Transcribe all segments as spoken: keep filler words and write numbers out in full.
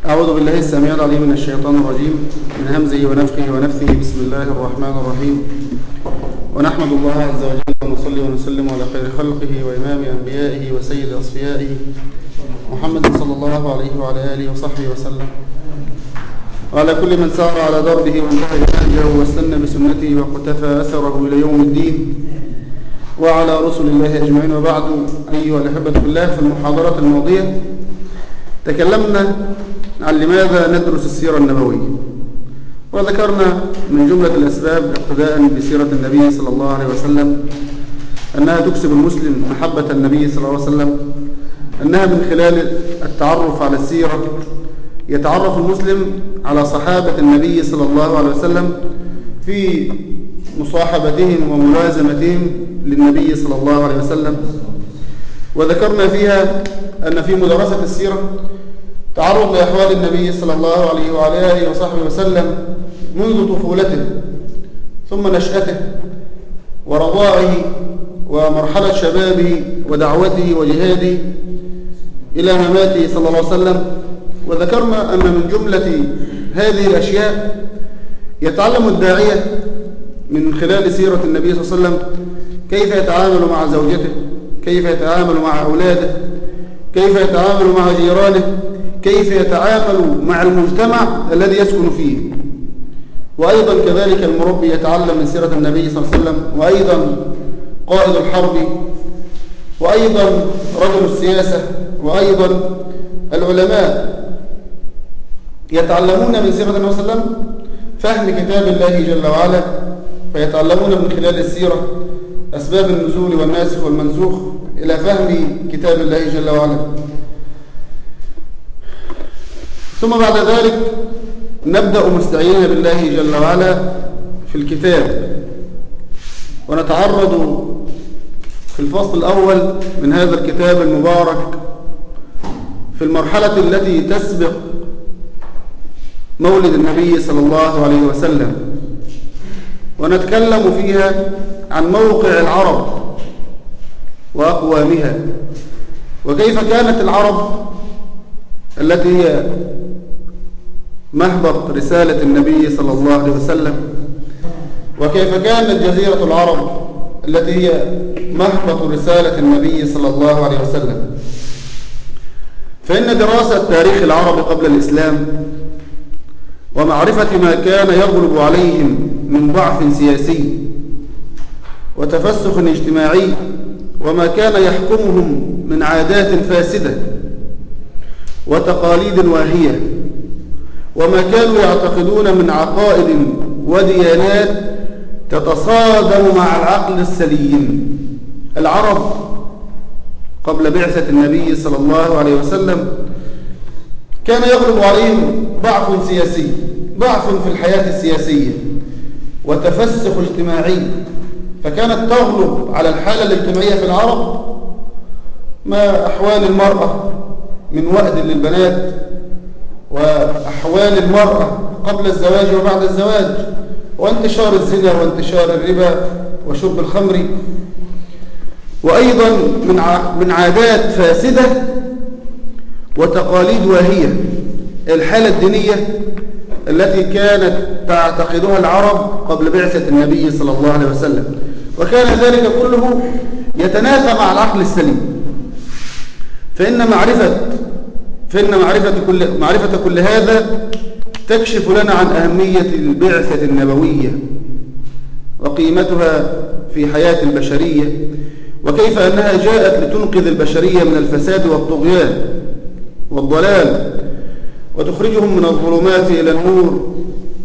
أعوذ بالله السميع العليم من الشيطان الرجيم من همزه ونفخه ونفثه. بسم الله الرحمن الرحيم. ونحمد الله عز وجل ونصلي ونسلم على خير خلقه وإمام أنبيائه وسيد أصفيائه محمد صلى الله عليه وعلى آله وصحبه وسلم، وعلى كل من سار على دربه وانتهج نهجه واستنى بسنته واقتفى أثره إلى يوم الدين، وعلى رسل الله أجمعين. وبعد، أيها الأحبة في الله، في المحاضرة الماضية تكلمنا عن لماذا ندرس السيرة النبوية، وذكرنا من جملة الأسباب اقتداء بسيرة النبي صلى الله عليه وسلم أنها تكسب المسلم محبة النبي صلى الله عليه وسلم، أنها من خلال التعرف على السيرة يتعرف المسلم على صحابة النبي صلى الله عليه وسلم في مصاحبتهم وملازمتهم للنبي صلى الله عليه وسلم. وذكرنا فيها أن في مدرسة السيرة تعرض لأحوال النبي صلى الله عليه وعلى آله وصحبه وسلم منذ طفولته ثم نشأته ورضاعه ومرحلة شبابه ودعوته وجهاده إلى مماته صلى الله عليه وسلم. وذكرنا أن من جملة هذه الأشياء يتعلم الداعية من خلال سيرة النبي صلى الله عليه وسلم كيف يتعامل مع زوجته، كيف يتعامل مع أولاده، كيف يتعامل مع جيرانه، كيف يتعامل مع المجتمع الذي يسكن فيه. وأيضا كذلك المربي يتعلم من سيرة النبي صلى الله عليه وسلم، وأيضا قائد الحرب، وأيضا رجل السياسة، وأيضا العلماء يتعلمون من سيرة النبي صلى الله عليه وسلم فهم كتاب الله جل وعلا، فيتعلمون من خلال السيرة أسباب النزول والناسخ والمنسوخ إلى فهم كتاب الله جل وعلا. ثم بعد ذلك نبدأ مستعينين بالله جل وعلا في الكتاب، ونتعرض في الفصل الأول من هذا الكتاب المبارك في المرحلة التي تسبق مولد النبي صلى الله عليه وسلم، ونتكلم فيها عن موقع العرب وأقوامها، وكيف كانت العرب التي هي مهبط رسالة النبي صلى الله عليه وسلم، وكيف كانت جزيرة العرب التي هي مهبط رسالة النبي صلى الله عليه وسلم. فإن دراسة تاريخ العرب قبل الإسلام ومعرفة ما كان يغلب عليهم من ضعف سياسي وتفسخ اجتماعي، وما كان يحكمهم من عادات فاسدة وتقاليد واهية، وما كانوا يعتقدون من عقائد وديانات تتصادم مع العقل السليم. العرب قبل بعثة النبي صلى الله عليه وسلم كان يغلب عليهم ضعف سياسي، ضعف في الحياة السياسية وتفسخ اجتماعي، فكانت تغلب على الحالة الاجتماعية في العرب ما أحوال المرأة من وأد للبنات، وأحوال المرأة قبل الزواج وبعد الزواج، وانتشار الزنا وانتشار الربا وشرب الخمر، وأيضا من من عادات فاسدة وتقاليد واهية. الحالة الدينية التي كانت تعتقدها العرب قبل بعثة النبي صلى الله عليه وسلم، وكان ذلك كله يتنافى مع العقل السليم. فإن معرفة فإن معرفة كل معرفة كل هذا تكشف لنا عن أهمية البعثة النبوية وقيمتها في حياة البشرية، وكيف أنها جاءت لتنقذ البشرية من الفساد والطغيان والضلال وتخرجهم من الظلمات إلى النور.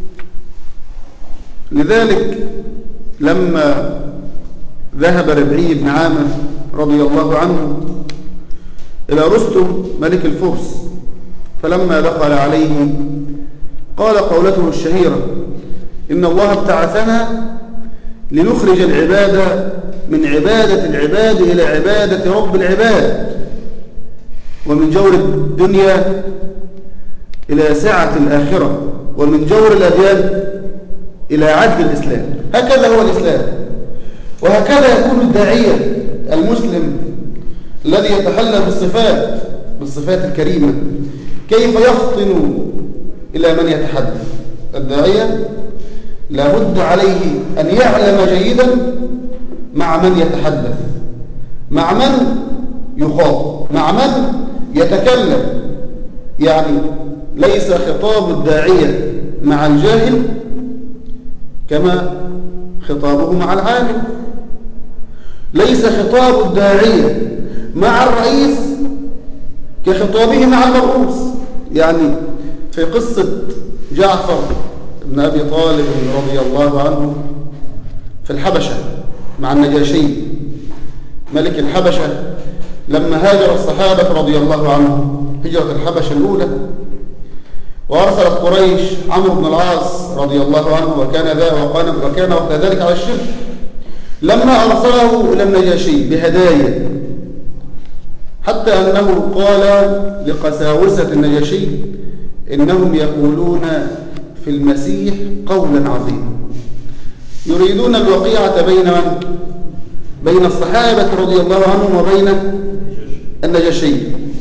لذلك لما ذهب ربعي بن عامر رضي الله عنه إلى رستم ملك الفرس، فلما دخل عليه قال قولته الشهيرة: إن الله ابتعثنا لنخرج العباد من عبادة العباد إلى عبادة رب العباد، ومن جور الدنيا إلى سعة الآخرة، ومن جور الأديان إلى عدل الإسلام. هكذا هو الإسلام، وهكذا يكون الداعية المسلم الذي يتحلى بالصفات بالصفات الكريمة كيف يفطن إلى من يتحدث؟ الداعية لابد عليه أن يعلم جيدا مع من يتحدث، مع من يخاطب، مع من يتكلم. يعني ليس خطاب الداعية مع الجاهل كما خطابه مع العالم، ليس خطاب الداعية مع الرئيس كخطابه مع المرؤوس. يعني في قصة جعفر بن أبي طالب رضي الله عنه في الحبشة مع النجاشي ملك الحبشة، لما هاجر الصحابة رضي الله عنهم هجرة الحبشة الأولى، وأرسلت قريش عمرو بن العاص رضي الله عنه وكان ذا وكان وكان وقت ذلك على الشرك، لما أرسله إلى النجاشي بهدايا، حتى أنه قال لقساوسة النجاشي إنهم يقولون في المسيح قولا عظيما، يريدون الوقيعة بين من؟ بين الصحابة رضي الله عنهم وبين النجاشي.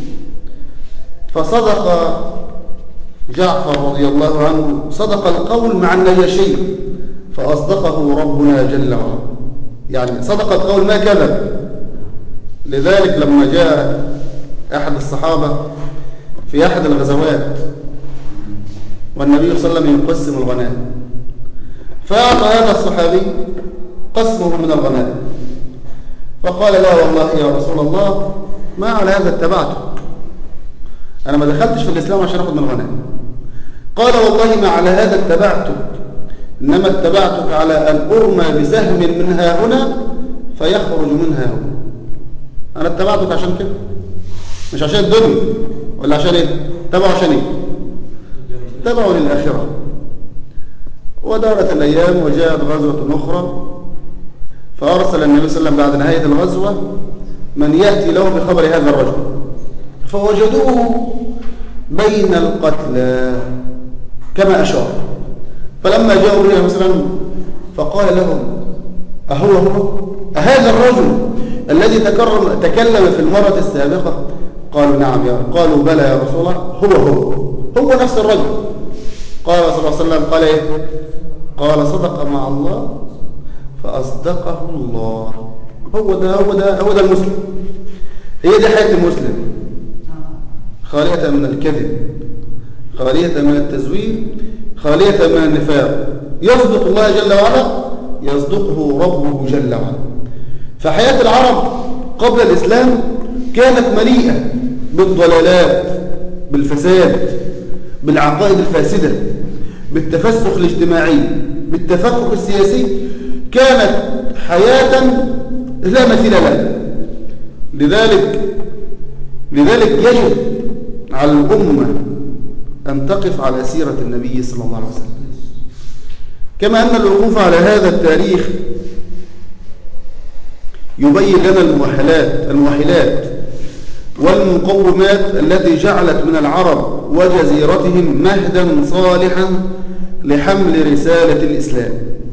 فصدق جعفر رضي الله عنه، صدق القول مع النجاشي فأصدقه ربنا جل وعلا، يعني صدق القول ما كذب. لذلك لما جاء أحد الصحابة في أحد الغزوات والنبي صلى الله عليه وسلم يقسم الغنائم، فأعطى هذا الصحابي قسمه من الغنائم، فقال لا والله يا رسول الله ما على هذا اتبعتك، أنا ما دخلتش في الإسلام عشان أخذ من الغنائم. قال والله ما على هذا اتبعتك، إنما اتبعتك على أن أرمى بسهم منها هنا فيخرج منها هنا. أنا اتبعتك عشان كده، مش عشان الدنيا. ولا عشان إيه؟ تبعوا عشان إيه؟ تبعوا للآخرة. ودارت الأيام وجاءت غزوة أخرى، فأرسل النبي صلى الله عليه وسلم بعد نهاية الغزوة من يأتي له بخبر هذا الرجل، فوجدوه بين القتلى كما أشار. فلما جاءوا إليه مثلا فقال لهم أهو هو أهذا الرجل الذي تكرم تكلم في المرة السابقة؟ قالوا نعم يا قالوا بلى يا رسول الله، هو هو هو نفس الرجل. قال صلى الله عليه وسلم قال إيه؟ قال صدق مع الله فأصدقه الله. هو ده هو ده هو ده المسلم. هي دي حياة المسلم، خالية من الكذب، خالية من التزوير، خالية من النفاق. يصدق الله جل وعلا يصدقه ربه جل وعلا. فحياة العرب قبل الإسلام كانت مليئة بالضلالات، بالفساد، بالعقائد الفاسدة، بالتفسخ الاجتماعي، بالتفكك السياسي. كانت حياة لا مثيل لها. لذلك لذلك يجب على الأمة أن تقف على سيرة النبي صلى الله عليه وسلم، كما أن الوقوف على هذا التاريخ يبين لنا المؤهلات المؤهلات والمقومات التي جعلت من العرب وجزيرتهم مهدا صالحا لحمل رسالة الإسلام.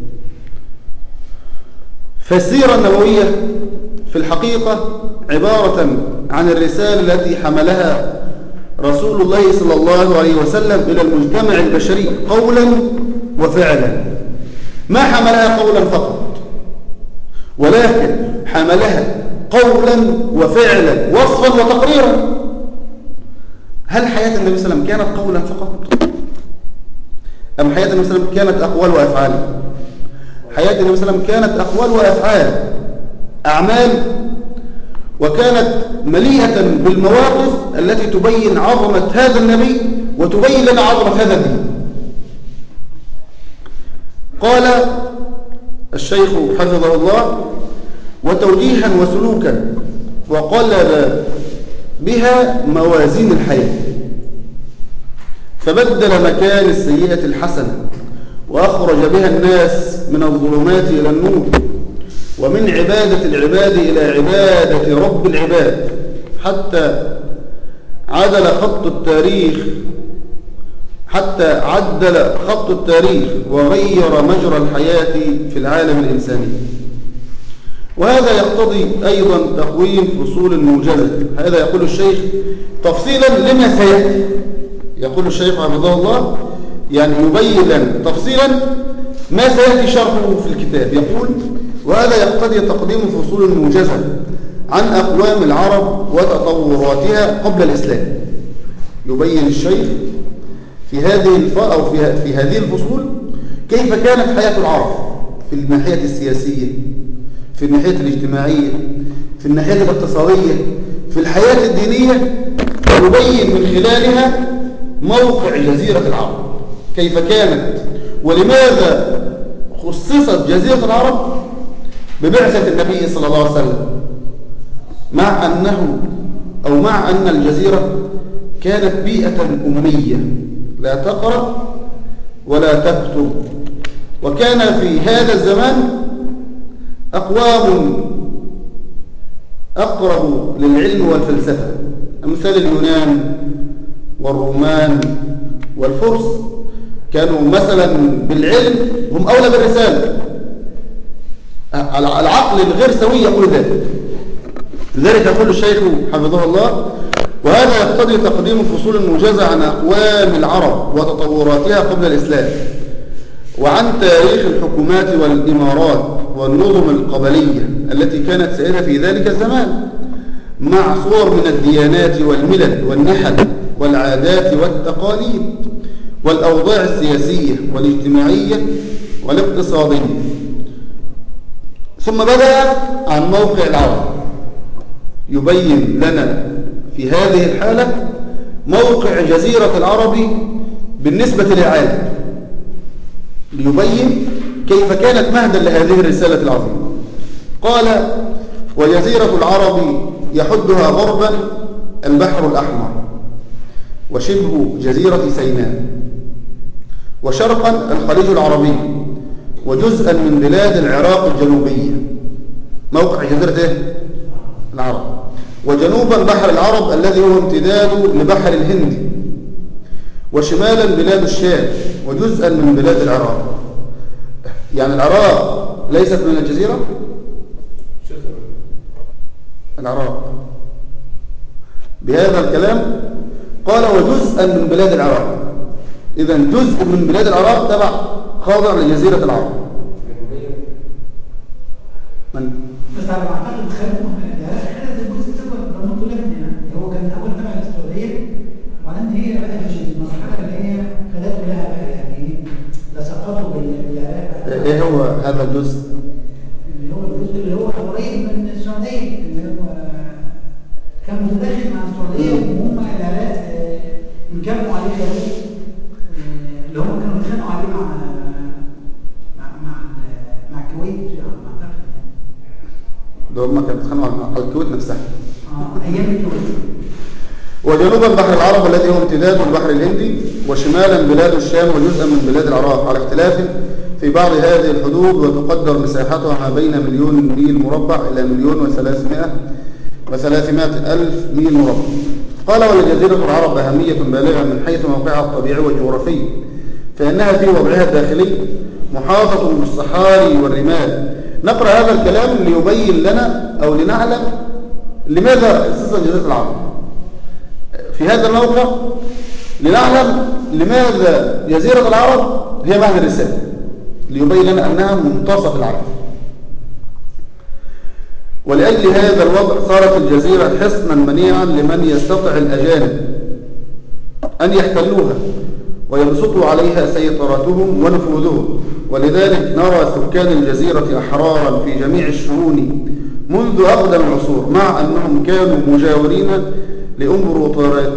فالسيرة النبوية في الحقيقة عبارة عن الرسالة التي حملها رسول الله صلى الله عليه وسلم إلى المجتمع البشري قولا وفعلا. ما حملها قولا فقط، ولكن حملها قولا وفعلا، وصفا وتقريرا. هل حياة النبي صلى الله عليه وسلم كانت قولا فقط، أم حياة النبي صلى الله عليه وسلم كانت أقوال وأفعال؟ حياة النبي صلى الله عليه وسلم كانت أقوال وأفعال، أعمال، وكانت مليئة بالمواقف التي تبين عظمة هذا النبي وتبين لنا عظمة هذا الدين. قال الشيخ حفظه الله: وتوجيها وسلوكا، وقلب بها موازين الحياة، فبدل مكان السيئة الحسنة، وأخرج بها الناس من الظلمات إلى النور، ومن عبادة العباد إلى عبادة رب العباد، حتى عدل خط التاريخ حتى عدل خط التاريخ وغير مجرى الحياة في العالم الإنساني. وهذا يقتضي أيضا تقويم فصول موجزة. هذا يقول الشيخ تفصيلا لما سيأتي، يقول الشيخ حفظه الله يعني يبين تفصيلا ما سيأتي شرحه في الكتاب. يقول: وهذا يقتضي تقديم فصول موجزة عن أقوام العرب وتطوراتها قبل الإسلام. يبين الشيخ في هذه الف... أو في... في هذه الفصول كيف كانت حياة العرب في الناحية السياسية، في الناحية الاجتماعية، في الناحية الاقتصادية، في الحياة الدينية، يبين من خلالها موقع جزيرة العرب كيف كانت، ولماذا خصصت جزيرة العرب ببعثة النبي صلى الله عليه وسلم، مع أنه أو مع أن الجزيرة كانت بيئة أمية لا تقرأ ولا تكتب. وكان في هذا الزمان أقوام أقرب للعلم والفلسفة، أمثال اليونان والرومان والفرس، كانوا مثلا بالعلم هم أولى بالرسالة. العقل الغير سوي يقول ذلك. لذلك يقول الشيخ حفظه الله: وهذا يقتضي تقديم فصول موجزة عن أقوام العرب وتطوراتها قبل الإسلام، وعن تاريخ الحكومات والإمارات والنظم القبلية التي كانت سائدة في ذلك الزمان، مع صور من الديانات والملل والنحل والعادات والتقاليد والأوضاع السياسية والاجتماعية والاقتصادية. ثم بدأ عن موقع العرب، يبين لنا في هذه الحالة موقع جزيرة العرب بالنسبة للعالم، ليبين كيف كانت مهدا لهذه الرسالة العظيمة. قال: وجزيرة العرب يحدها غربا البحر الأحمر وشبه جزيرة سيناء، وشرقا الخليج العربي وجزءا من بلاد العراق الجنوبية، موقع جزيرة إيه؟ العرب. وجنوبا بحر العرب الذي هو امتداد لبحر الهند، وشمالا بلاد الشام وجزءا من بلاد العراق. يعني العراق ليست من الجزيرة؟ العراق بهذا الكلام قال وجزءا من بلاد العراق، إذن جزء من بلاد العراق تبع خاضع لجزيرة العرب. من؟ بس على ما اعتقد خدوا هذا الجزء ده لما قلت لك هو كان اول تبع السعوديه، وبعدين هي بقى في المرحله اللي هي خدته لها بقى يعني لسقطوا بالعراق. ايه هو هذا الجزء؟ اللي هو الجزء اللي هو قريب من السعوديه، اللي هو كان متداخل مع السعوديه وهم العراق انجموا عليه شويه، اللي هم كانوا بيتخانقوا عليه مع مع مع مع الكويت. ده هم كانوا بيتخانقوا على الكويت نفسها. اه ايام الكويت. وجنوبا بحر العرب الذي هو امتداد البحر الهندي، وشمالا بلاد الشام وجزءا من بلاد العراق، على اختلاف في بعض هذه الحدود، وتقدر مساحتها ما بين مليون ميل مربع إلى مليون وثلاثمائة وثلاثمائة ألف ميل مربع. قال: ولجزيرة العرب أهمية بالغة من حيث موقعها الطبيعي والجغرافي، فإنها في وضعها الداخلي محاطة بالصحاري والرمال. نقرأ هذا الكلام ليبين لنا أو لنعلم لماذا خصصت جزيرة العرب في هذا الموقع، لنعلم لماذا جزيرة العرب هي مهد الرسالة، ليبين لنا أنها منتصف العرب. ولأجل هذا الوضع صارت الجزيرة حصنا منيعا لمن يستطع الأجانب أن يحتلوها ويبسطوا عليها سيطرتهم ونفوذهم. ولذلك نرى سكان الجزيرة أحرارا في جميع الشؤون منذ أقدم العصور، مع أنهم كانوا مجاورين لإمبراطورات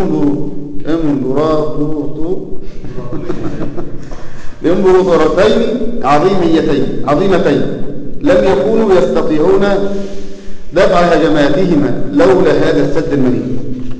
لإمبراطورتين عظيميتين عظيمتين لم يكونوا يستطيعون دفع هجماتهما لولا هذا السد المنيع.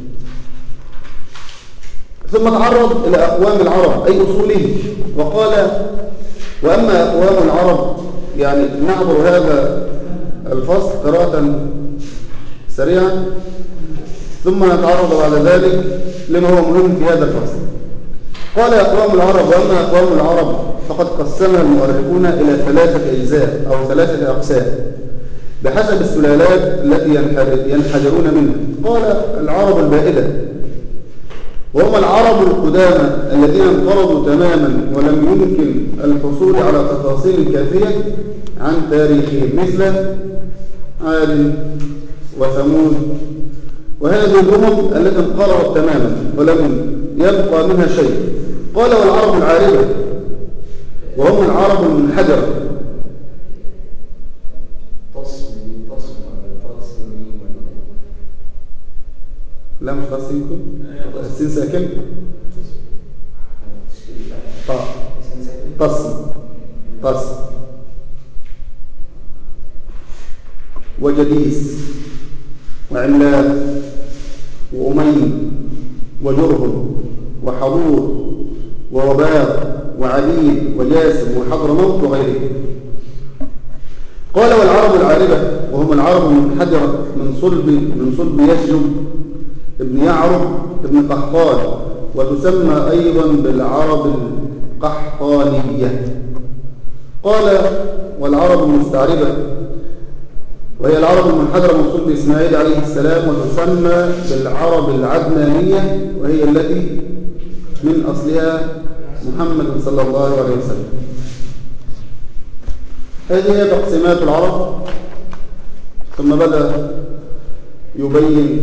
ثم تعرض إلى أقوام العرب أي أصولهم، وقال: وأما أقوام العرب، يعني نعبر هذا الفصل قراءة سريعا ثم نتعرض بعد ذلك لما هو مهم في هذا الفصل. قال: أقوام العرب. وأما أقوام العرب فقد قسمها المؤرخون إلى ثلاثة أجزاء أو ثلاثة أقسام بحسب السلالات التي ينحدرون منها. قال: العرب البائدة وهم العرب القدامى الذين انقرضوا تماما ولم يمكن الحصول على تفاصيل كافية عن تاريخهم، مثل عاد وثمود، وهذه الأمم التي انقرضت تماما ولم يبقى منها شيء. قال والعرب العاربة وهم العرب المنحدرة. لا مش تصميم كن السين ساكن طاء تصم تصم وجديس وعملاق وأمين وجرهم وحضور ووباق وعليل وجاسم وحضرموت وغيره. قال والعرب العاربة وهم العرب المنحدرة من صلب من صلب يشجب ابن يعرب ابن قحطان، وتسمى أيضا بالعرب القحطانية. قال والعرب المستعربة وهي العرب المنحدرة من صلب إسماعيل عليه السلام، وتسمى بالعرب العدنانية وهي التي من أصلها محمد صلى الله عليه وسلم. هذه هي تقسيمات العرب. ثم بدأ يبين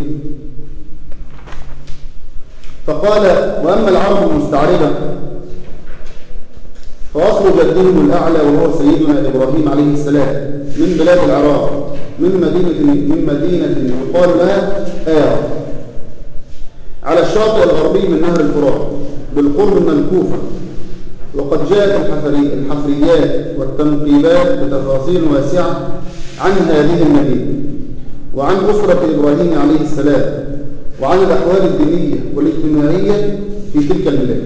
فقال وأما العرب المستعربة فأصل جدهم الأعلى وهو سيدنا إبراهيم عليه السلام من بلاد العراق، من مدينة من مدينة يقال لها آر على الشاطئ الغربي من نهر الفرات بالقرب من الكوفة. وقد جاءت الحفري الحفريات والتنقيبات بتفاصيل واسعة عن هذه المدينة وعن أسرة إبراهيم عليه السلام وعن الأحوال الدينية والاجتماعية في تلك البلاد.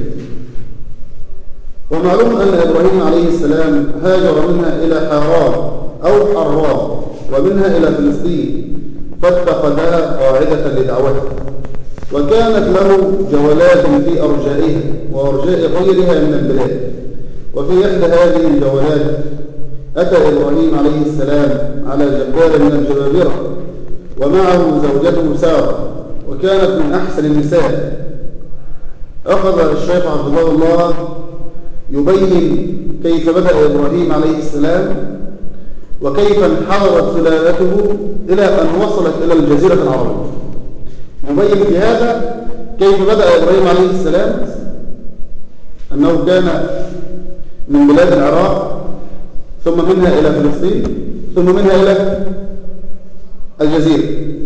ومعلوم أن إبراهيم عليه السلام هاجر منها إلى حران أو حران ومنها إلى فلسطين فاتخذها قاعدة لدعوته، وكانت له جولات في أرجائها وأرجاء غيرها من البلاد. وفي إحدى هذه الجولات أتى إبراهيم عليه السلام على جبار من الجبابرة ومعه زوجته سارة، وكانت من أحسن النساء. أخذ الشيخ عبد الله الله يبين كيف بدأ إبراهيم عليه السلام وكيف انحدرت سلالته إلى أن وصلت إلى الجزيرة العربية. يبين في هذا كيف بدأ إبراهيم عليه السلام أنه كان من بلاد العراق ثم منها إلى فلسطين ثم منها إلى الجزيرة.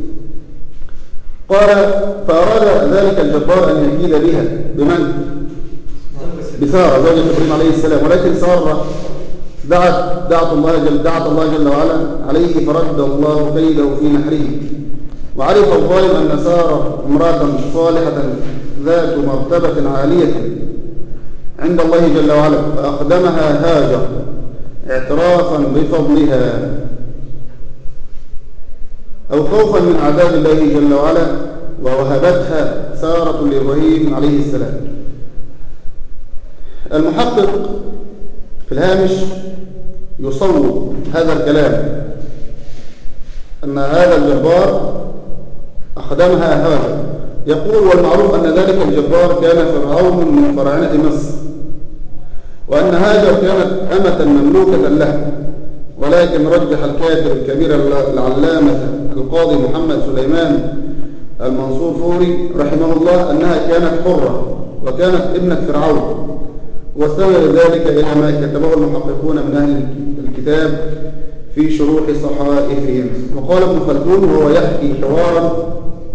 قال فأراد ذلك الجبار أن يكيد بها بمن؟ بسارة زوجة إبراهيم عليه السلام، ولكن سارة دعت دعت الله جل دعت الله جل وعلا عليه فرد الله كيده في نحره. وعرف الظالم أن سارة امرأة صالحة ذات مرتبة عالية عند الله جل وعلا، فأقدمها هاجر اعترافا بفضلها أو خوفا من عذاب الله جل وعلا، ووهبتها سارة لإبراهيم عليه السلام. المحقق في الهامش يصوب هذا الكلام أن هذا الجبار أقدمها هاجر. يقول والمعروف أن ذلك الجبار كان فرعون من فراعنة مصر، وأن هاجر كانت أمة مملوكة له، ولكن رجح الكاتب الكبير العلامة القاضي محمد سليمان المنصور فوري رحمه الله أنها كانت حرة وكانت ابنة فرعون، واستمر ذلك إلى ما كتبه المحققون من أهل الكتاب في شروح صحائفهم. وقال ابن خلدون وهو يحكي حوارا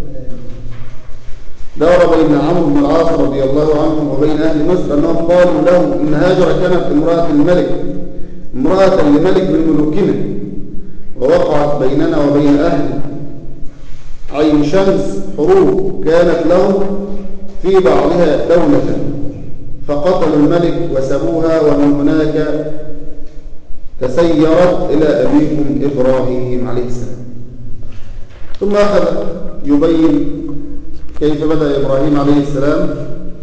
دار بين عمرو بن العاص رضي الله عنه وبين أهل مصر أنهم قالوا له إن هاجر كانت امرأة الملك امرأة لملك من ملوكنا، ووقعت بيننا وبين أهل عين شمس حروب كانت لهم في بعضها دولة، فقتلوا الملك وسبوها، ومن هناك تسيرت إلى أبيكم إبراهيم عليه السلام. ثم أخذ يبين كيف بدأ إبراهيم عليه السلام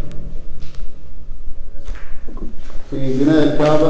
في بناء الكعبة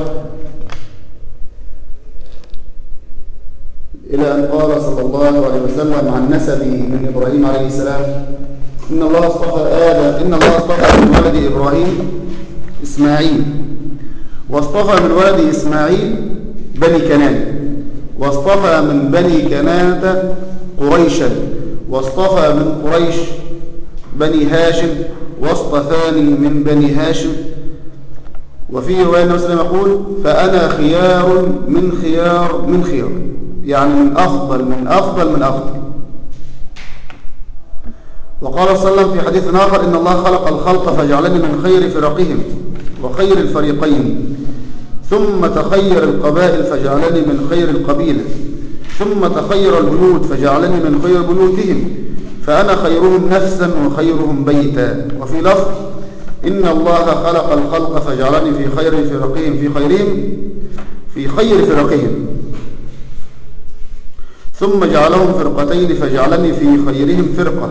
إلى أن قال صلى الله عليه وسلم عن نسبه من إبراهيم عليه السلام إن الله اصطفى آدم إن الله اصطفى من ولد إبراهيم إسماعيل، واصطفى من ولد إسماعيل بني كنانة، واصطفى من بني كنانة قريشا، واصطفى من قريش بني هاشم، واصطفاني من بني هاشم. وفي رواية النبي صلى الله عليه وسلم يقول فأنا خيار من خيار من خيار، يعني من أفضل من أفضل من أفضل. وقال صلى الله عليه وسلم في حديث آخر إن الله خلق الخلق فجعلني من خير فرقهم وخير الفريقين، ثم تخير القبائل فجعلني من خير القبيلة، ثم تخير البيوت فجعلني من خير بيوتهم، فأنا خيرهم نفسا وخيرهم بيتا. وفي لفظ إن الله خلق الخلق فجعلني في خير فرقهم في خيرهم في خير فرقهم، ثم جعلهم فرقتين فجعلني في خيرهم فرقة.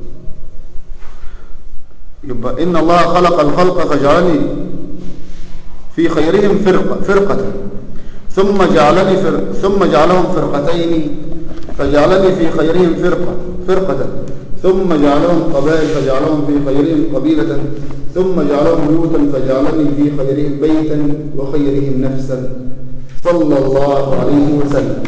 يبقى إن الله خلق الخلق فجعلني في خيرهم فرقة فرقة ثم جعلني فر... ثم جعلهم فرقتين فجعلني في خيرهم فرقة فرقة ثم جعلهم قبائل فجعلهم في خيرهم قبيلة ثم جعلهم بيوتا فجعلني في خيرهم بيتا وخيرهم نفسا صلى الله عليه وسلم.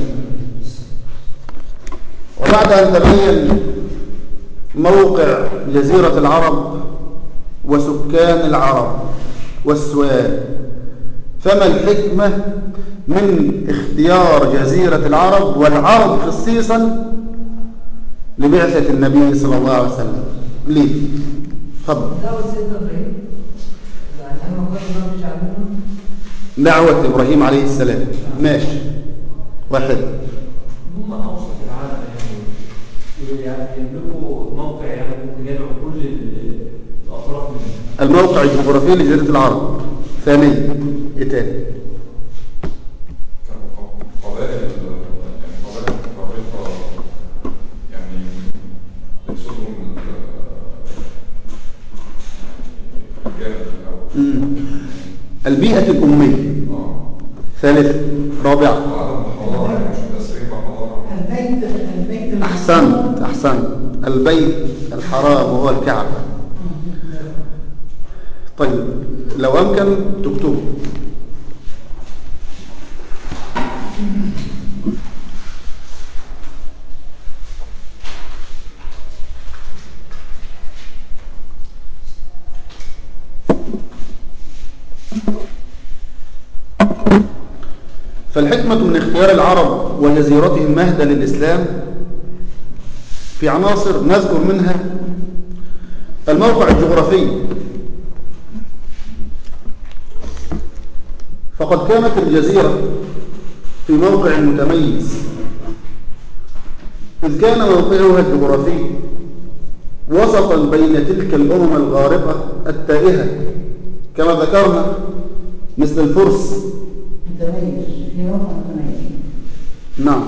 وبعد أن تبين موقع جزيرة العرب وسكان العرب والسؤال، فما الحكمة من اختيار جزيرة العرب والعرب خصيصا لبعثة النبي صلى الله عليه وسلم؟ ليه؟ تفضل. دعوة إبراهيم عليه السلام. ماشي. واحد. هم أوسط العالم يعني يملكوا موقع يعني ممكن يدعو كل الأطراف منه. الموقع الجغرافي لجزيرة العرب. ثانيا إيه تاني؟ قبائل يعني قبائل متفرقة يعني يقصدهم الجانب الأول. البيئة الأمية. اه. ثالثا. رابعا. وعدم الحضارة يعني مش تسريب حضارة. البيت البيت أحسنت أحسنت البيت الحرام وهو الكعبة. طيب لو أمكن تكتب فالحكمة من اختيار العرب وجزيرتهم مهدا للإسلام في عناصر نذكر منها الموقع الجغرافي. فقد كانت الجزيرة في موقع متميز، إذ كان موقعها الجغرافي وسطا بين تلك الأمم الغارقة التائهة كما ذكرنا مثل الفرس. متميز في موقع متميز. نعم.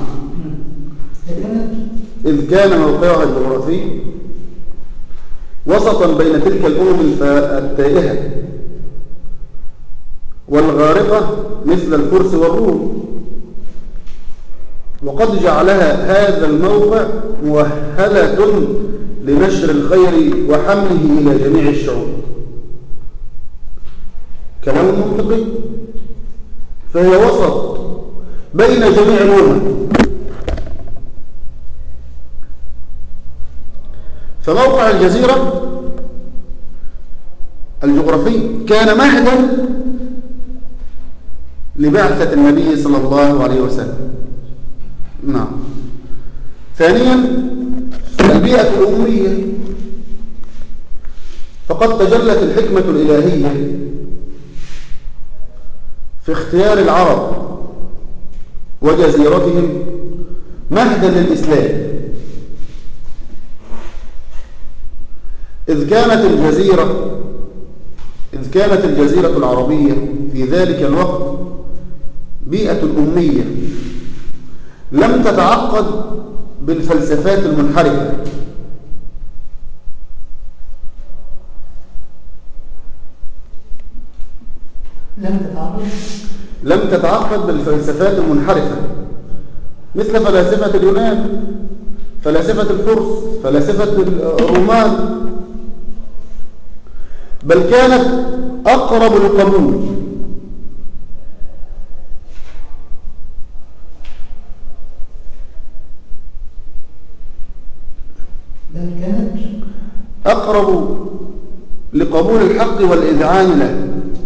إذ كان موقعها الجغرافي وسطا بين تلك الأمم التائهة والغارقة مثل الفرس والروم، وقد جعلها هذا الموقع مؤهلة لنشر الخير وحمله إلى جميع الشعوب. كلام منطقي. فهي وسط بين جميع الأمم، فموقع الجزيرة الجغرافي كان مهدا لبعثة النبي صلى الله عليه وسلم. نعم. ثانيا البيئة الأمية، فقد تجلت الحكمة الإلهية في اختيار العرب وجزيرتهم مهدا للإسلام، إذ كانت الجزيرة إذ كانت الجزيرة العربية في ذلك الوقت بيئة أمية لم تتعقد بالفلسفات المنحرفة، لم تتعقد لم تتعقد بالفلسفات المنحرفة مثل فلاسفة اليونان، فلاسفة الفرس، فلاسفة الرومان، بل كانت أقرب للقبول. بل كانت أقرب لقبول الحق والإذعان له.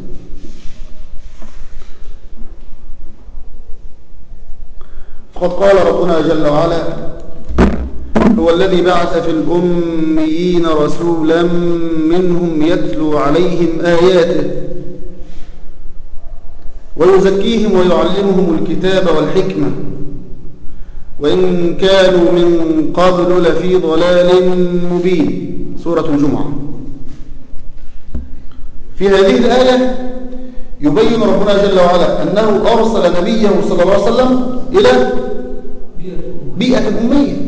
فقد قال ربنا جل وعلا: هو الذي بعث في الأميين رسولا منهم يتلو عليهم آياته ويزكيهم ويعلمهم الكتاب والحكمة وإن كانوا من قبل لفي ضلال مبين. سورة الجمعة. في هذه الآية يبين ربنا جل وعلا أنه أرسل نبيه صلى الله عليه وسلم إلى بيئة أمية.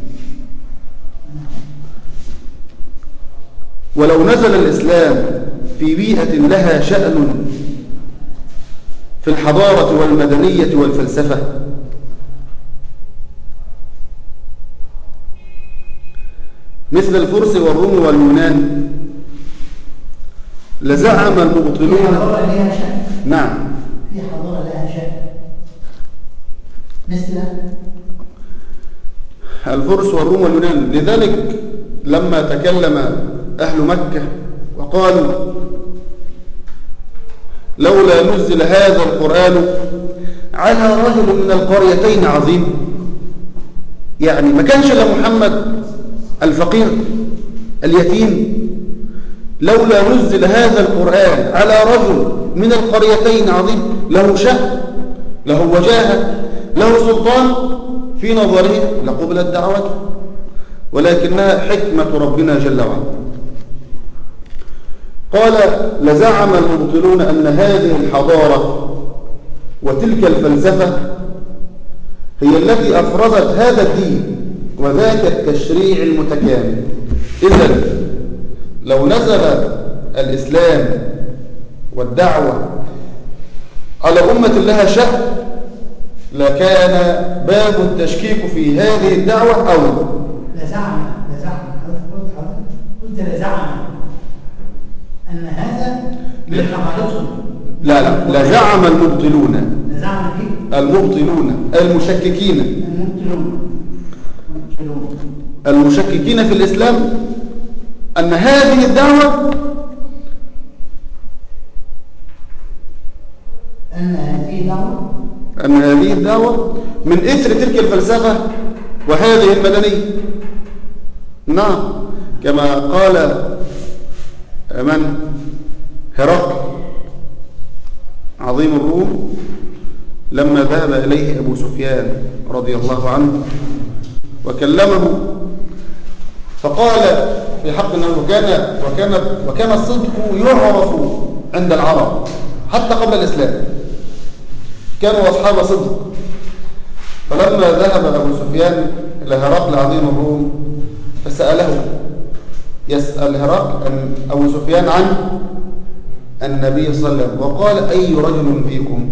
ولو نزل الإسلام في بيئة لها شأن في الحضارة والمدنية والفلسفة مثل الفرس والروم واليونان لزعم المبطلون. في حضارة لها شأن. نعم. في حضارة لها شأن مثل الفرس والروم واليونان. لذلك لما تكلم أهل مكة وقالوا: لولا نزل هذا القرآن على رجل من القريتين عظيم، يعني ما كانش لمحمد الفقير اليتيم، لولا نزل هذا القرآن على رجل من القريتين عظيم له شأن، له وجاهة، له سلطان في نظره لقبلت دعوته، ولكنها حكمة ربنا جل وعلا. قال: لزعم المبطلون أن هذه الحضارة وتلك الفلسفة هي التي أفرزت هذا الدين وذاك التشريع المتكامل. إذن لو نزل الإسلام والدعوة على أمة لها شأن لكان باب التشكيك في هذه الدعوة أولى. لزعم لزعم قلت قلت لزعم أن هذا من حضارتهم. لا لا لزعم المبطلون. لزعم إيه؟ المبطلون المشككين. المبطلون المشككين في الإسلام أن هذه الدعوة أن هذه الدعوة أن هذه الدعوة من إثر تلك الفلسفة وهذه المدنية. نعم، كما قال من هرقل عظيم الروم لما ذهب إليه أبو سفيان رضي الله عنه وكلمه فقال في حق أنه وكان, وكان, وكان الصدق يعرف عند العرب حتى قبل الإسلام، كانوا أصحاب صدق. فلما ذهب أبو سفيان إلى هرقل عظيم الروم فسأله، يسأل هرقل أن أبو سفيان عن النبي صلى الله عليه وسلم، وقال: أي رجل فيكم؟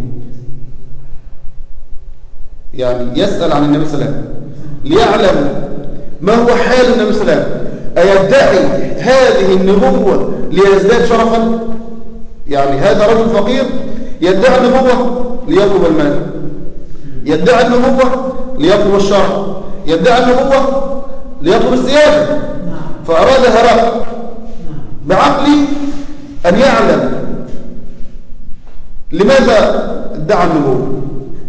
يعني يسأل عن النبي صلى الله عليه وسلم ليعلم ما هو حال النبي صلى الله عليه وسلم، أيدعي هذه النبوة ليزداد شرفا؟ يعني هذا رجل فقير يدعي النبوة ليطلب المال، يدعي النبوة ليطلب الشرف، يدعي النبوة ليطلب السيادة. فأراد هرقل بعقله أن يعلم لماذا ادعى النبوة.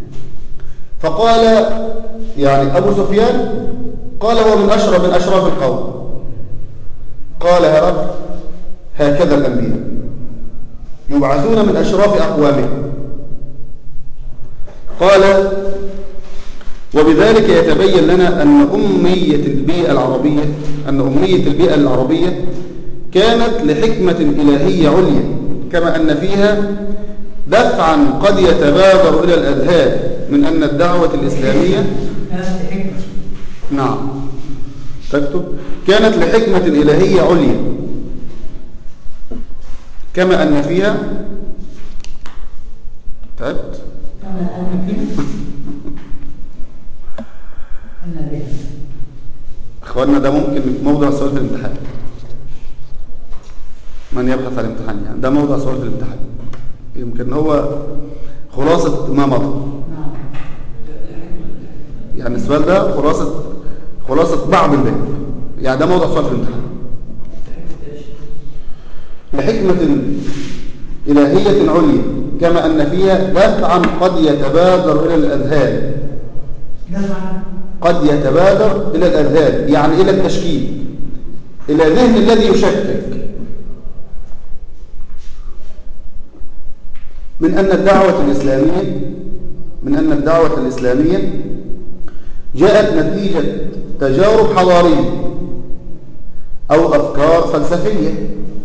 فقال يعني أبو سفيان قال: هو من أشرف من أشراف القوم. قال هرقل: هكذا الأنبياء يبعثون من أشراف أقوامهم. قال: وبذلك يتبين لنا أن أمية البيئة العربية أن أمية البيئة العربية كانت لحكمة إلهية عليا، كما أن فيها دفعا قد يتبادر إلى الأذهان من أن الدعوة الإسلامية كانت لحكمة. نعم تكتب كانت لحكمة إلهية عليا، كما أن فيها تعبت كما أن فيها أن بها اخواننا ده ممكن موضع سؤال في الامتحان، من يبحث عن الامتحان يعني ده موضع سؤال في الامتحان، يمكن هو خلاصة ما مضى. يعني السؤال ده خلاصة خلاصة بعض الباب، يعني ده موضع سؤال في الامتحان. لحكمة إلهية عليا كما أن فيها دفعا قد يتبادر إلى الأذهان، قد يتبادر إلى الأذهان يعني إلى التشكيل، إلى ذهن الذي يشكك، من أن الدعوة الإسلامية من أن الدعوة الإسلامية جاءت نتيجة تجارب حضارية أو أفكار فلسفية.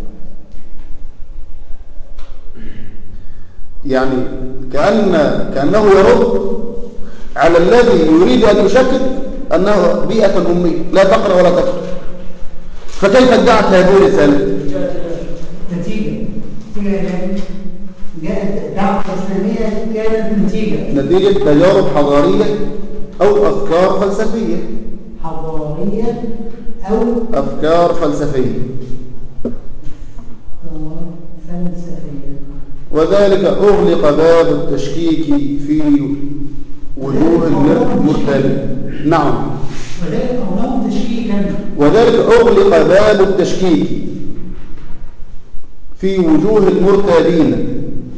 يعني كأن كأنه يرد على الذي يريد أن يشكك أنه بيئة أمية لا تقرأ ولا تكتب، فكيف ادعت هذه الرسالة؟ نتيجة جاءت الدعوة الإسلامية كانت نتيجة نتيجة تجارب حضارية أو أفكار فلسفية حضارية أو أفكار فلسفية فلسفية، وذلك أغلق باب التشكيك في وجوه المرتدين. نعم، وذلك أغلق تشكيكا وذلك أغلق باب التشكيك في وجوه المرتدين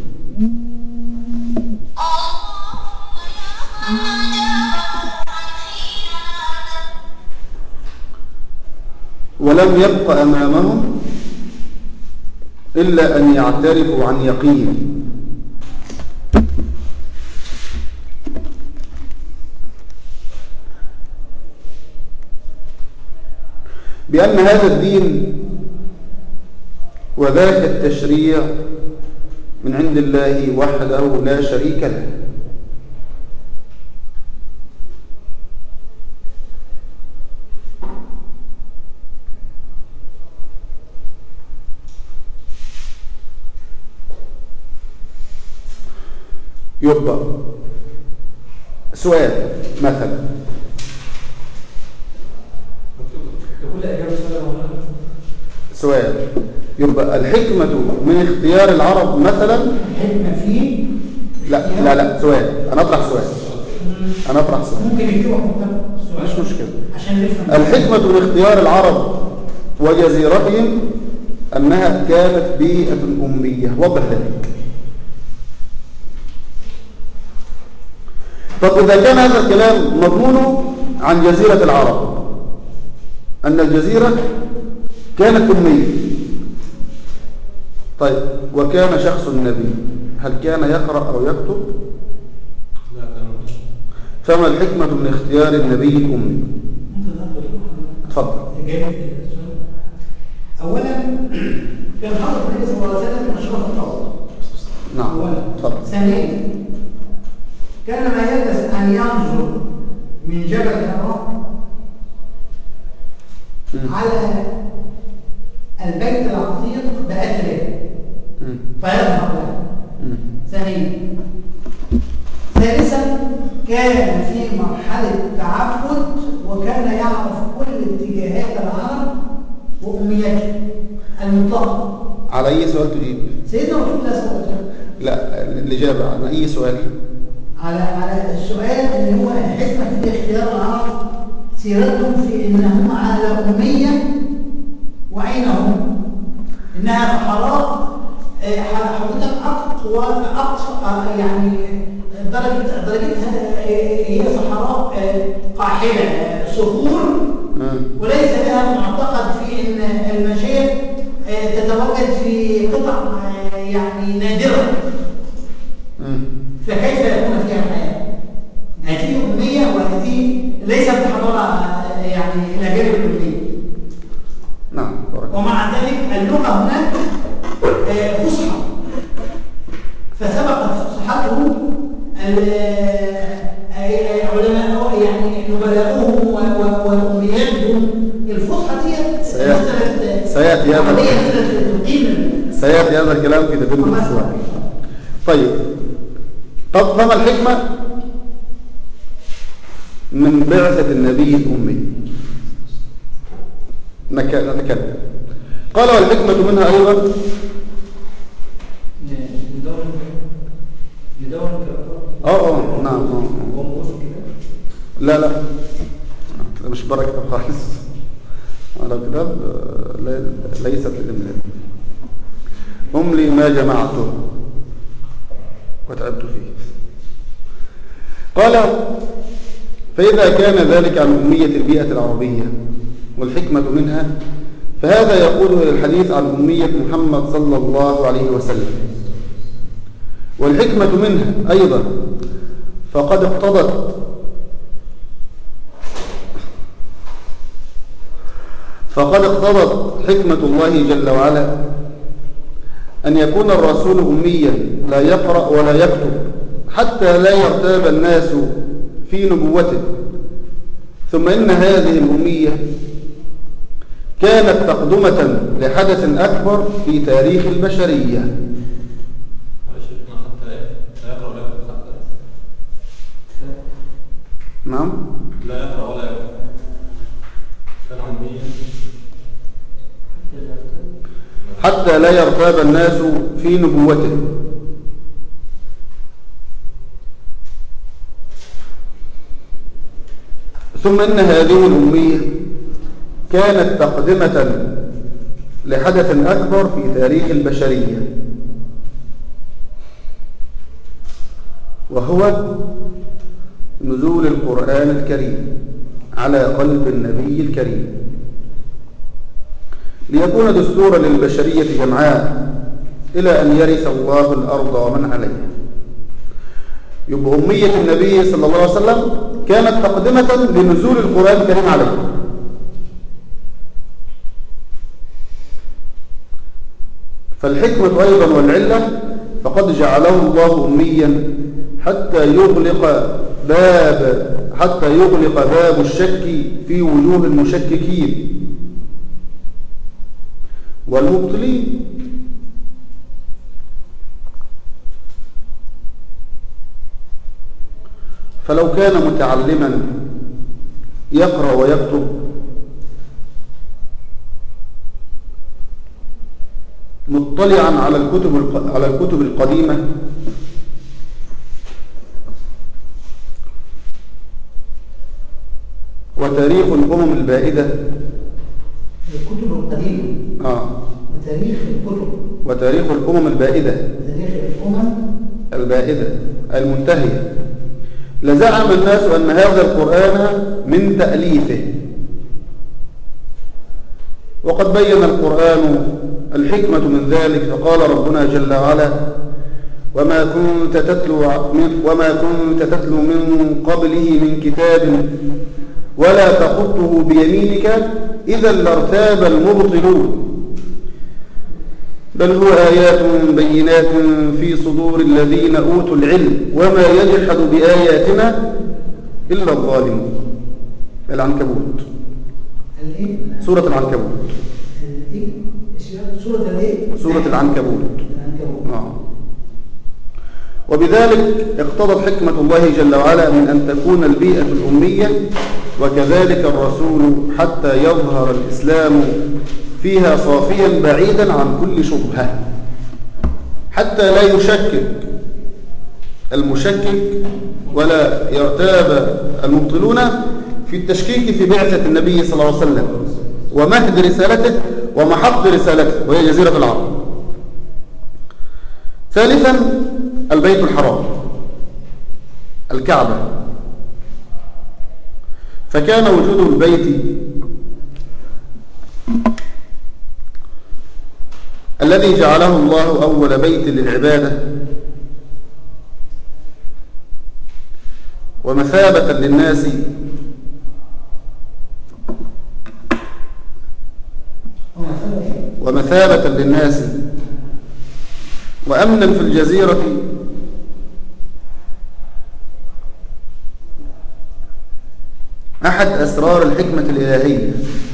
ولم يبق أمامهم إلا أن يعترفوا عن يقين بأن هذا الدين وذاك التشريع من عند الله وحده لا شريك له. يبقى سؤال مثلا سؤال يبقى الحكمة من اختيار العرب مثلا الحكمة فيه لا لا لا سؤال أنا أطرح سؤال أنا أطرح سؤال ممكن يجيبوا مش مشكلة. عشان نفهم الحكمة من اختيار العرب وجزيرتهم أنها كانت بيئة أمية، وضح ذلك. طب إذا كان هذا الكلام مضمونه عن جزيرة العرب أن الجزيرة كانت أمية، طيب وكان شخص النبي هل كان يقرأ أو يكتب؟ لا كان. فما الحكمة من اختيار النبي الأمي؟ تفضل. أولا كان حضر النبي صلى الله عليه وسلم أشراف الأرض. نعم تفضل. ثانيا كان ما يلبس أن ينظر من جبل الحراء على البيت العتيق بأثره فيظهر له. ثانيا ثالثا كان في مرحلة تعبد وكان يعرف كل اتجاهات العرب وأميته المطلقة. على أي سؤال تجيب؟ سيدنا رسول الله صلى الله عليه وسلم لا الإجابة على أي سؤال؟ على على السؤال اللي هو حكمة في اختيار العرب سيرتهم في إنهم على أمية وأين هم؟ إنها صحراء حضرتك أقوى أقصى يعني درجة درجتها هي صحراء قاحلة صخور وليس لها معتقد في إن المشايخ تتواجد في قطع يعني نادرة، فكيف يكون فيها حياة؟ هذه أمية وهذه ليست حضارة يعني إلى جانب الأمية. نعم. ومع ذلك اللغة هناك فصحى فسبقت فصحته علماء يعني نبلاؤهم وأمياتهم الفصحى دي سيأتي هذا سيأتي هذا الكلام في تتم السؤال. طيب طب فما الحكمة من بعثة النبي الأمي؟ نتكلم. قال والحكمة منها أيضا اه اه نعم اه لا لا مش برا كتاب خالص، على كتاب ليست للإملاء. أملي ما جمعته وتعبت فيه. قال فإذا كان ذلك عن أمية البيئة العربية والحكمة منها، فهذا يقول إلى الحديث عن أمية محمد صلى الله عليه وسلم. والحكمة منها أيضا فقد اقتضت فقد اقتضت حكمة الله جل وعلا أن يكون الرسول أميا لا يقرأ ولا يكتب حتى لا يرتاب الناس في نبوته. ثم إن هذه الأمية كانت تقدمة لحدث أكبر في تاريخ البشرية. نعم لا يقرأ ولا يكتب كان أميا حتى لا يرتاب الناس في نبوته. ثم إن هذه الأمية كانت تقدمة لحدث أكبر في تاريخ البشرية، وهو نزول القرآن الكريم على قلب النبي الكريم ليكون دستورا للبشرية جمعاء إلى أن يرث الله الأرض ومن عليها. يبقى أمية النبي صلى الله عليه وسلم كانت تقدمة لنزول القرآن الكريم عليه. فالحكمة أيضا والعلة فقد جعله الله أميا حتى يغلق باب حتى يغلق باب الشك في وجوه المشككين والمبطلين. فلو كان متعلما يقرأ ويكتب مطلعا على الكتب على الكتب القديمة وتاريخ الأمم البائدة الكتب القديمة آه. وتاريخ الكتب وتاريخ الأمم البائدة وتاريخ الأمم البائدة المنتهية، لزعم الناس أن هذا القرآن من تأليفه. وقد بين القرآن الحكمة من ذلك، فقال ربنا جل وعلا وما كنت تتلو من وما كنت تتلو من قبله من كتاب ولا تخطه بيمينك إذا لارتاب المبطلون بل هو آيات بينات في صدور الذين أوتوا العلم وما يجحد بآياتنا إلا الظالمون. العنكبوت، سورة العنكبوت، سورة الايه؟ سورة العنكبوت. العنكبوت. وبذلك اقتضت حكمة الله جل وعلا من أن تكون البيئة الأمية وكذلك الرسول حتى يظهر الإسلام فيها صافيا بعيدا عن كل شبهة، حتى لا يشكك المشكك ولا يرتاب المبطلون في التشكيك في بعثة النبي صلى الله عليه وسلم ومهد رسالته ومحط رسالته وهي جزيرة العرب. ثالثا البيت الحرام الكعبة، فكان وجود البيت الذي جعله الله أول بيت للعبادة ومثابة للناس ومثابة للناس وأمنا في الجزيرة أحد أسرار الحكمة الإلهية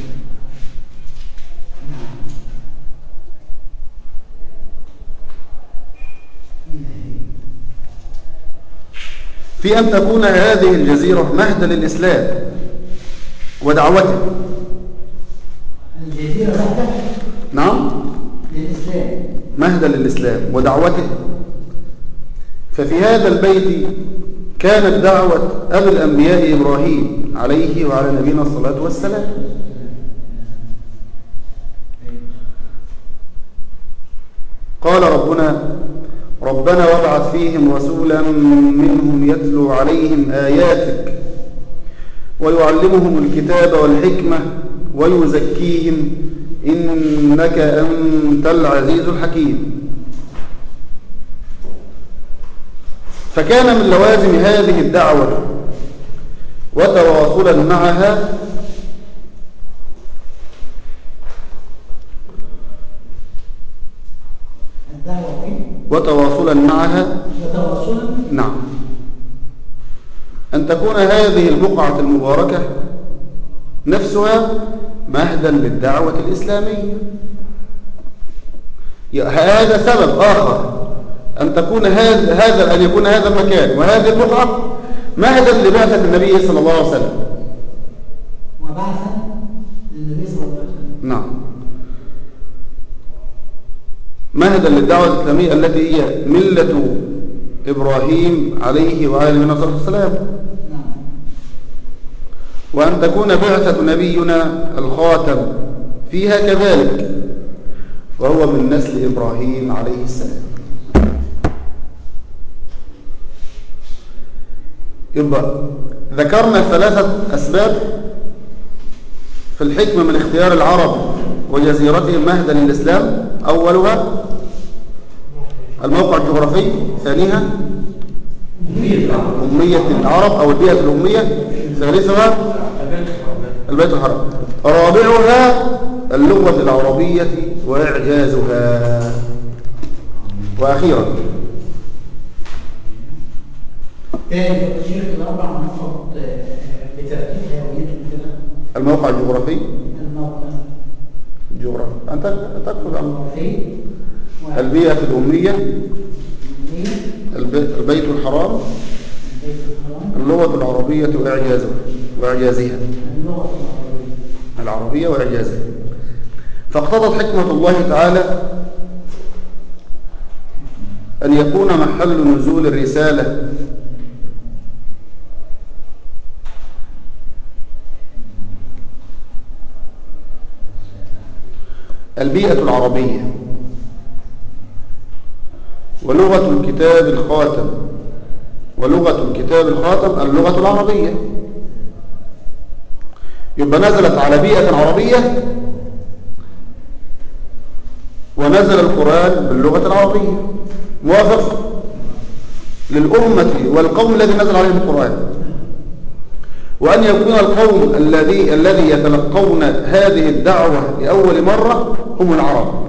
في أن تكون هذه الجزيرة مهدا للإسلام ودعوته، الجزيرة مهدا نعم للإسلام. مهدا للإسلام ودعوته. ففي هذا البيت كانت دعوة أبي الأنبياء إبراهيم عليه وعلى نبينا الصلاة والسلام. قال ربنا ربنا وابعث فيهم رسولا منهم يتلو عليهم آياتك ويعلمهم الكتاب والحكمة ويزكيهم إنك أنت العزيز الحكيم. فكان من لوازم هذه الدعوة وتواصلا معها وتواصلا معها وتواصلا نعم أن تكون هذه البقعة المباركة نفسها مهدا للدعوة الإسلامية. هذا سبب آخر أن تكون هذا هذا أن يكون هذا المكان وهذه البقعة مهدا لبعثة النبي صلى الله عليه وسلم. وبعثا للنبي صلى الله عليه وسلم. نعم مهدا للدعوة الإسلامية التي هي ملة إبراهيم عليه وعلى نبينا الصلاة والسلام. وأن تكون بعثة نبينا الخاتم فيها كذلك وهو من نسل إبراهيم عليه السلام. يبقى ذكرنا ثلاثة أسباب في الحكمة من اختيار العرب وجزيرتهم مهدا للإسلام. أولها الموقع الجغرافي، ثانيها أمية العرب أو البيئة الأمية، ثالثها البيت الحرام، رابعها اللغة العربية وإعجازها، وأخيرا تاني الشيخ الأربع نقط بترتيب هويتهم كده. الموقع الجغرافي الموقع الجغرافي أنت تأخذ الجغرافي، البيئة الأمية، البيت الحرام، اللغة العربية وإعجازها وإعجازها اللغة العربية وإعجازها. فاقتضت حكمة الله تعالى أن يكون محل نزول الرسالة البيئة العربية ولغة الكتاب الخاتم، ولغة الكتاب الخاتم اللغة العربية. يبقى نزلت على بيئة عربية ونزل القرآن باللغة العربية موافق للأمة والقوم الذي نزل عليهم القرآن، وأن يكون القوم الذي الذي يتلقون هذه الدعوة لأول مرة هم العرب.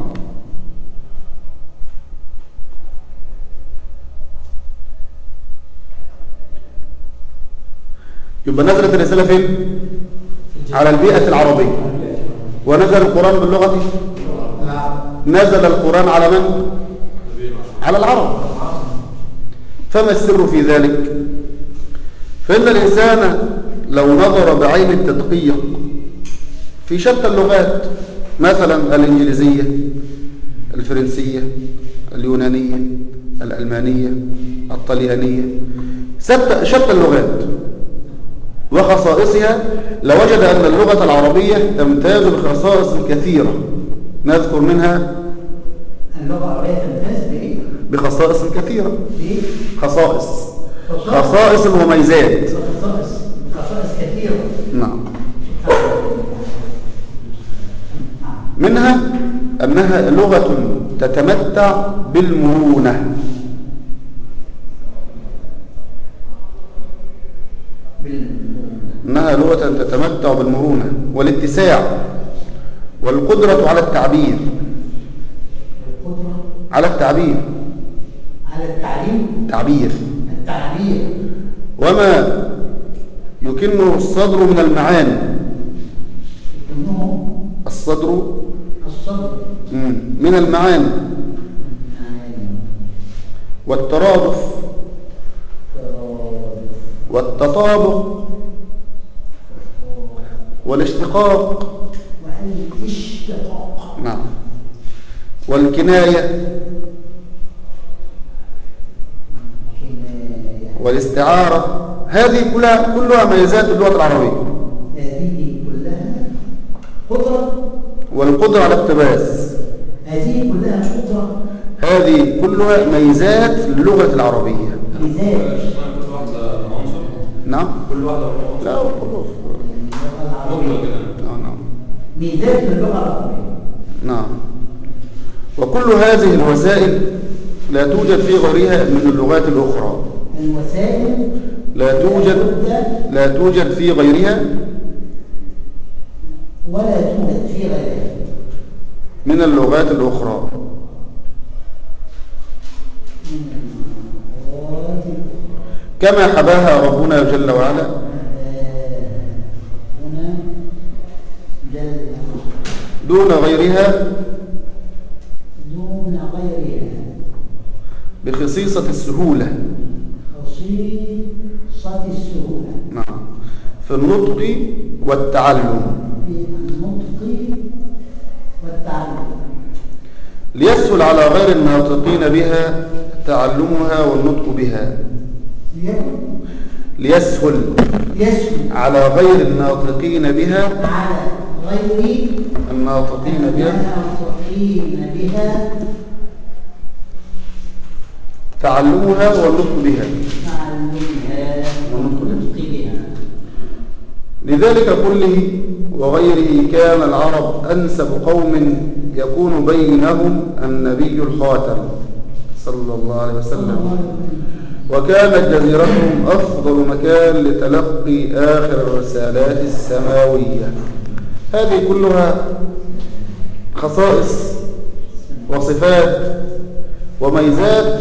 يبقى نزلت الرسالة فين؟ على البيئة العربية. ونزل القرآن باللغة، نزل القرآن على من؟ على العرب. فما السر في ذلك؟ فإن الإنسان لو نظر بعين التدقيق في شتى اللغات، مثلا الإنجليزية، الفرنسية، اليونانية، الألمانية، الطليانية، شتى اللغات وخصائصها، لوجد أن اللغة العربية تمتاز بخصائص كثيرة. نذكر منها اللغة العربية تمتاز بإيه؟ بخصائص كثيرة. بإيه؟ خصائص خصائص ومميزات. خصائص خصائص كثيرة. نعم. منها أنها لغة تتمتع بالمرونة. إنها لغة تتمتع بالمرونة والاتساع والقدرة على التعبير. القدرة على التعبير على التعليم تعبير التعبير وما يكنه الصدر من المعاني. يكنه الصدر الصدر من المعاني والترادف والتطابق والاشتقاق الاشتقاق. نعم. والكناية والاستعارة هذه كلها كلها ميزات اللغة العربية. هذه كلها قدرة. والقدرة على اقتباس هذه كلها قدرة. هذه كلها ميزات اللغة العربية. ميزات. كل واحدة عنصر. نعم. كل واحدة عنصر. لا خلاص. مجمل كده. نعم نعم. ميزات اللغة العربية. نعم. وكل هذه الوسائل لا توجد في غيرها من اللغات الأخرى. الوسائل لا توجد لا توجد في غيرها ولا توجد في غيرها من اللغات الأخرى. كما حباها ربنا جل وعلا دون غيرها دون غيرها بخصيصة السهولة. خصيصة السهولة. نعم. في النطق والتعلم. في النطق والتعلم. ليسهل على غير الناطقين بها تعلمها والنطق بها. ليسهل يسهل على غير الناطقين بها على غير الناطقين بها الناطقين بها تعلمها والنطق بها. تعلمها والنطق بها. لذلك كله وغيره كان العرب أنسب قوم يكون بينهم النبي الخاتم صلى الله عليه وسلم، وكانت جزيرتهم أفضل مكان لتلقي آخر الرسالات السماوية. هذه كلها خصائص وصفات وميزات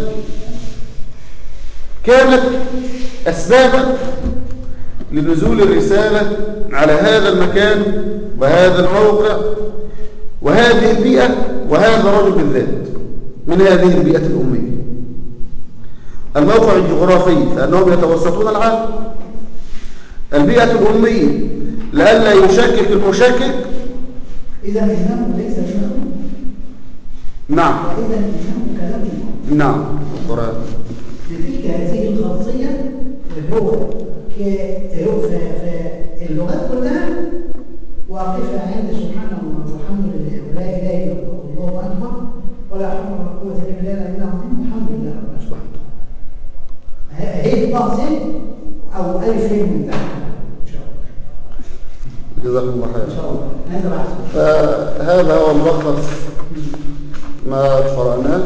كانت أسبابا لنزول الرسالة على هذا المكان وهذا الموقع وهذه البيئة وهذا الرجل بالذات من هذه البيئة الأمية. الموقع الجغرافي فأنهم يتوسطون العالم. البيئة الأمية لئلا يشكك المشكك. إذا إنه ليس منهم. نعم. وإذا إنه كلامه. نعم. القرآن. لتلك هذه الخاصية هو هو في اللغات كلها واقفة عند سبحانه والحمد لله ولا إله إلا الله الله أكبر ولا حول ولا قوة إلا بالله العلي العظيم والحمد لله رب العالمين. هي التعظيم أو ألف من تحت إن شاء الله. جزاكم الله خير. إن شاء الله. هذا بحث. فهذا هو ملخص ما قرأناه،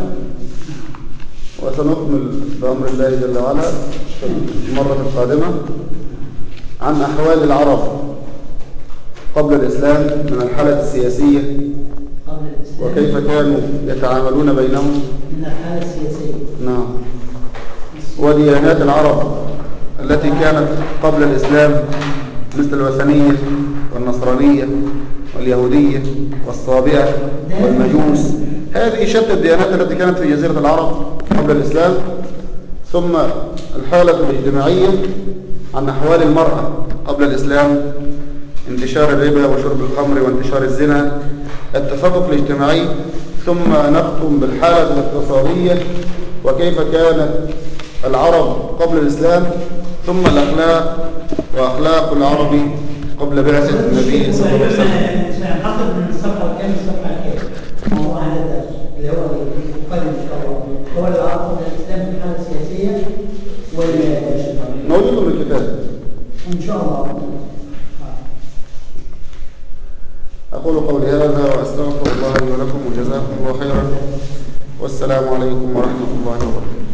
وسنكمل بأمر الله جل وعلا في المرة القادمة عن أحوال العرب قبل الإسلام من الحالة السياسية قبل الإسلام وكيف كانوا يتعاملون بينهم من الحالة السياسية. نعم. وديانات العرب التي كانت قبل الإسلام مثل الوثنية والنصرانية واليهودية والصابئة والمجوس. هذه شتى الديانات التي كانت في جزيرة العرب قبل الإسلام. ثم الحالة الاجتماعية عن أحوال المرأة قبل الإسلام، انتشار الربا وشرب الخمر وانتشار الزنا، التفرق الاجتماعي. ثم نختم بالحالة الاقتصادية وكيف كانت العرب قبل الإسلام، ثم الأخلاق وأخلاق العرب قبل بعثة النبي صلى الله عليه وسلم. سننتقل من الصفحة الكام الصفحة الكام موضوع هذا الدرس اللي هو القادم إن شاء الله هو العرب قبل الإسلام في الحالة السياسية وال موجود من الكتاب إن شاء الله. أقول قولي هذا وأستغفر الله لي ولكم وجزاكم الله خيرا، والسلام عليكم ورحمة الله وبركاته.